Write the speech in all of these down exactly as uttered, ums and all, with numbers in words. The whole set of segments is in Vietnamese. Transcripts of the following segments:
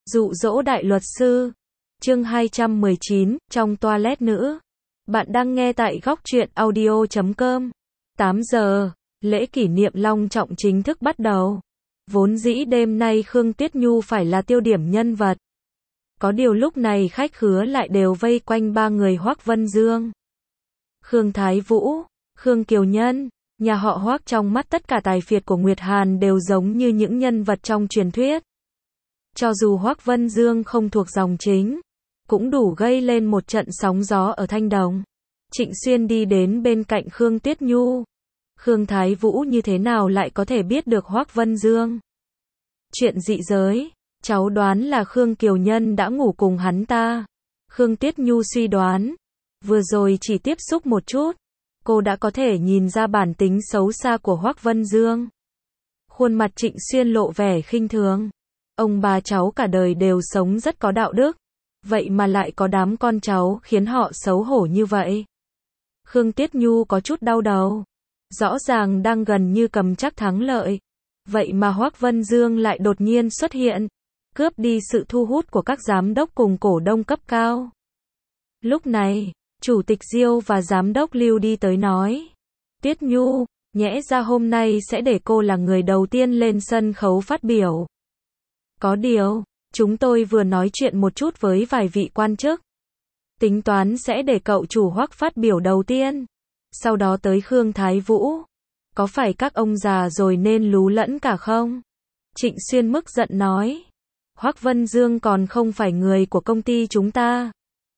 Dụ dỗ đại luật sư. Chương hai trăm mười chín, trong toilet nữ. Bạn đang nghe tại góc truyện audio chấm com. tám giờ, lễ kỷ niệm long trọng chính thức bắt đầu. Vốn dĩ đêm nay Khương Tuyết Nhu phải là tiêu điểm nhân vật. Có điều lúc này khách khứa lại đều vây quanh ba người Hoắc Vân Dương, Khương Thái Vũ, Khương Kiều Nhân. Nhà họ Hoắc trong mắt tất cả tài phiệt của Nguyệt Hàn đều giống như những nhân vật trong truyền thuyết. Cho dù Hoắc Vân Dương không thuộc dòng chính, cũng đủ gây lên một trận sóng gió ở Thanh Đồng. Trịnh Xuyên đi đến bên cạnh Khương Tuyết Nhu. Khương Thái Vũ như thế nào lại có thể biết được Hoắc Vân Dương? Chuyện dị giới, cháu đoán là Khương Kiều Nhân đã ngủ cùng hắn ta. Khương Tuyết Nhu suy đoán, vừa rồi chỉ tiếp xúc một chút, cô đã có thể nhìn ra bản tính xấu xa của Hoắc Vân Dương. Khuôn mặt Trịnh Xuyên lộ vẻ khinh thường. Ông bà cháu cả đời đều sống rất có đạo đức, vậy mà lại có đám con cháu khiến họ xấu hổ như vậy. Khương Tuyết Nhu có chút đau đầu. Rõ ràng đang gần như cầm chắc thắng lợi, vậy mà Hoắc Vân Dương lại đột nhiên xuất hiện, cướp đi sự thu hút của các giám đốc cùng cổ đông cấp cao. Lúc này, Chủ tịch Diêu và Giám đốc Lưu đi tới nói, Tuyết Nhu, nhẽ ra hôm nay sẽ để cô là người đầu tiên lên sân khấu phát biểu. Có điều, chúng tôi vừa nói chuyện một chút với vài vị quan chức. Tính toán sẽ để cậu chủ Hoắc phát biểu đầu tiên. Sau đó tới Khương Thái Vũ. Có phải các ông già rồi nên lú lẫn cả không? Trịnh Xuyên mức giận nói. Hoắc Vân Dương còn không phải người của công ty chúng ta.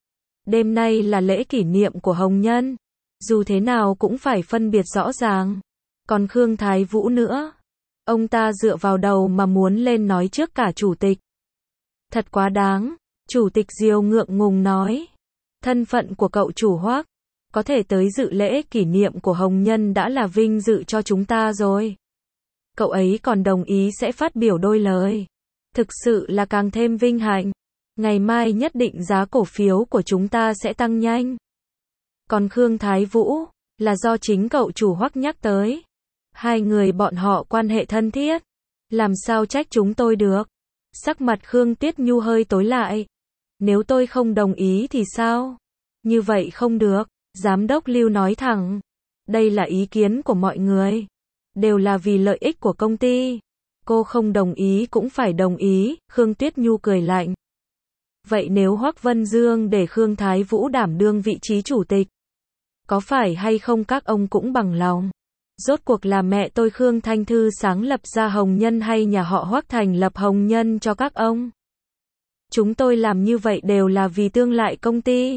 Đêm nay là lễ kỷ niệm của Hồng Nhân. Dù thế nào cũng phải phân biệt rõ ràng. Còn Khương Thái Vũ nữa. Ông ta dựa vào đầu mà muốn lên nói trước cả chủ tịch. Thật quá đáng. Chủ tịch Diêu ngượng ngùng nói. Thân phận của cậu chủ Hoắc, có thể tới dự lễ kỷ niệm của Hồng Nhân đã là vinh dự cho chúng ta rồi. Cậu ấy còn đồng ý sẽ phát biểu đôi lời. Thực sự là càng thêm vinh hạnh. Ngày mai nhất định giá cổ phiếu của chúng ta sẽ tăng nhanh. Còn Khương Thái Vũ, là do chính cậu chủ Hoắc nhắc tới. Hai người bọn họ quan hệ thân thiết. Làm sao trách chúng tôi được? Sắc mặt Khương Tuyết Nhu hơi tối lại. Nếu tôi không đồng ý thì sao? Như vậy không được. Giám đốc Lưu nói thẳng. Đây là ý kiến của mọi người. Đều là vì lợi ích của công ty. Cô không đồng ý cũng phải đồng ý. Khương Tuyết Nhu cười lạnh. Vậy nếu Hoắc Vân Dương để Khương Thái Vũ đảm đương vị trí chủ tịch, có phải hay không các ông cũng bằng lòng? Rốt cuộc là mẹ tôi Khương Thanh Thư sáng lập ra Hồng Nhân hay nhà họ Hoắc thành lập Hồng Nhân cho các ông? Chúng tôi làm như vậy đều là vì tương lai công ty.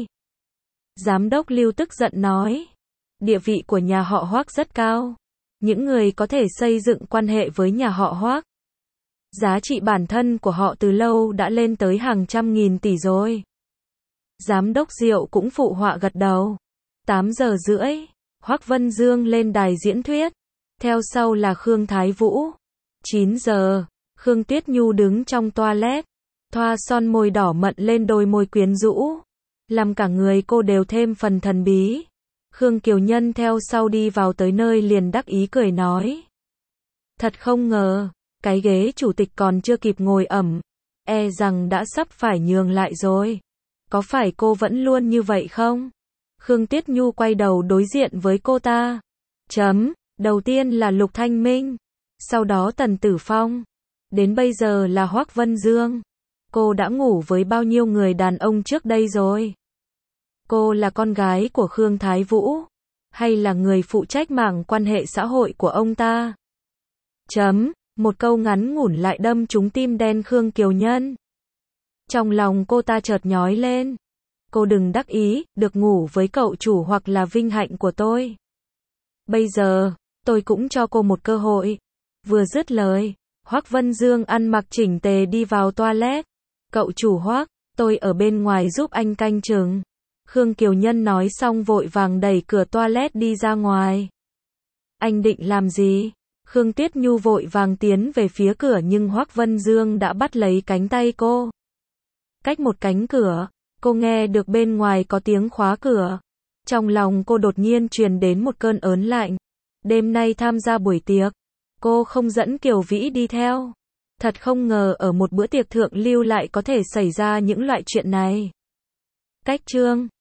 Giám đốc Lưu tức giận nói. Địa vị của nhà họ Hoắc rất cao. Những người có thể xây dựng quan hệ với nhà họ Hoắc, giá trị bản thân của họ từ lâu đã lên tới hàng trăm nghìn tỷ rồi. Giám đốc Diệu cũng phụ họa gật đầu. tám giờ rưỡi, Hoắc Vân Dương lên đài diễn thuyết. Theo sau là Khương Thái Vũ. chín giờ, Khương Tuyết Nhu đứng trong toilet, thoa son môi đỏ mận lên đôi môi quyến rũ, làm cả người cô đều thêm phần thần bí. Khương Kiều Nhân theo sau đi vào tới nơi liền đắc ý cười nói. Thật không ngờ, cái ghế chủ tịch còn chưa kịp ngồi ẩm, e rằng đã sắp phải nhường lại rồi. Có phải cô vẫn luôn như vậy không? Khương Tuyết Nhu quay đầu đối diện với cô ta. Chấm, đầu tiên là Lục Thanh Minh, sau đó Tần Tử Phong, đến bây giờ là Hoắc Vân Dương. Cô đã ngủ với bao nhiêu người đàn ông trước đây rồi? Cô là con gái của Khương Thái Vũ, hay là người phụ trách mảng quan hệ xã hội của ông ta? Chấm, một câu ngắn ngủn lại đâm trúng tim đen Khương Kiều Nhân. Trong lòng cô ta chợt nhói lên. Cô đừng đắc ý, được ngủ với cậu chủ hoặc là vinh hạnh của tôi. Bây giờ, tôi cũng cho cô một cơ hội. Vừa dứt lời, Hoắc Vân Dương ăn mặc chỉnh tề đi vào toilet. Cậu chủ Hoắc, tôi ở bên ngoài giúp anh canh chừng. Khương Kiều Nhân nói xong vội vàng đẩy cửa toilet đi ra ngoài. Anh định làm gì? Khương Tuyết Nhu vội vàng tiến về phía cửa nhưng Hoắc Vân Dương đã bắt lấy cánh tay cô. Cách một cánh cửa, cô nghe được bên ngoài có tiếng khóa cửa. Trong lòng cô đột nhiên truyền đến một cơn ớn lạnh. Đêm nay tham gia buổi tiệc, cô không dẫn Kiều Vĩ đi theo. Thật không ngờ ở một bữa tiệc thượng lưu lại có thể xảy ra những loại chuyện này. Cách chương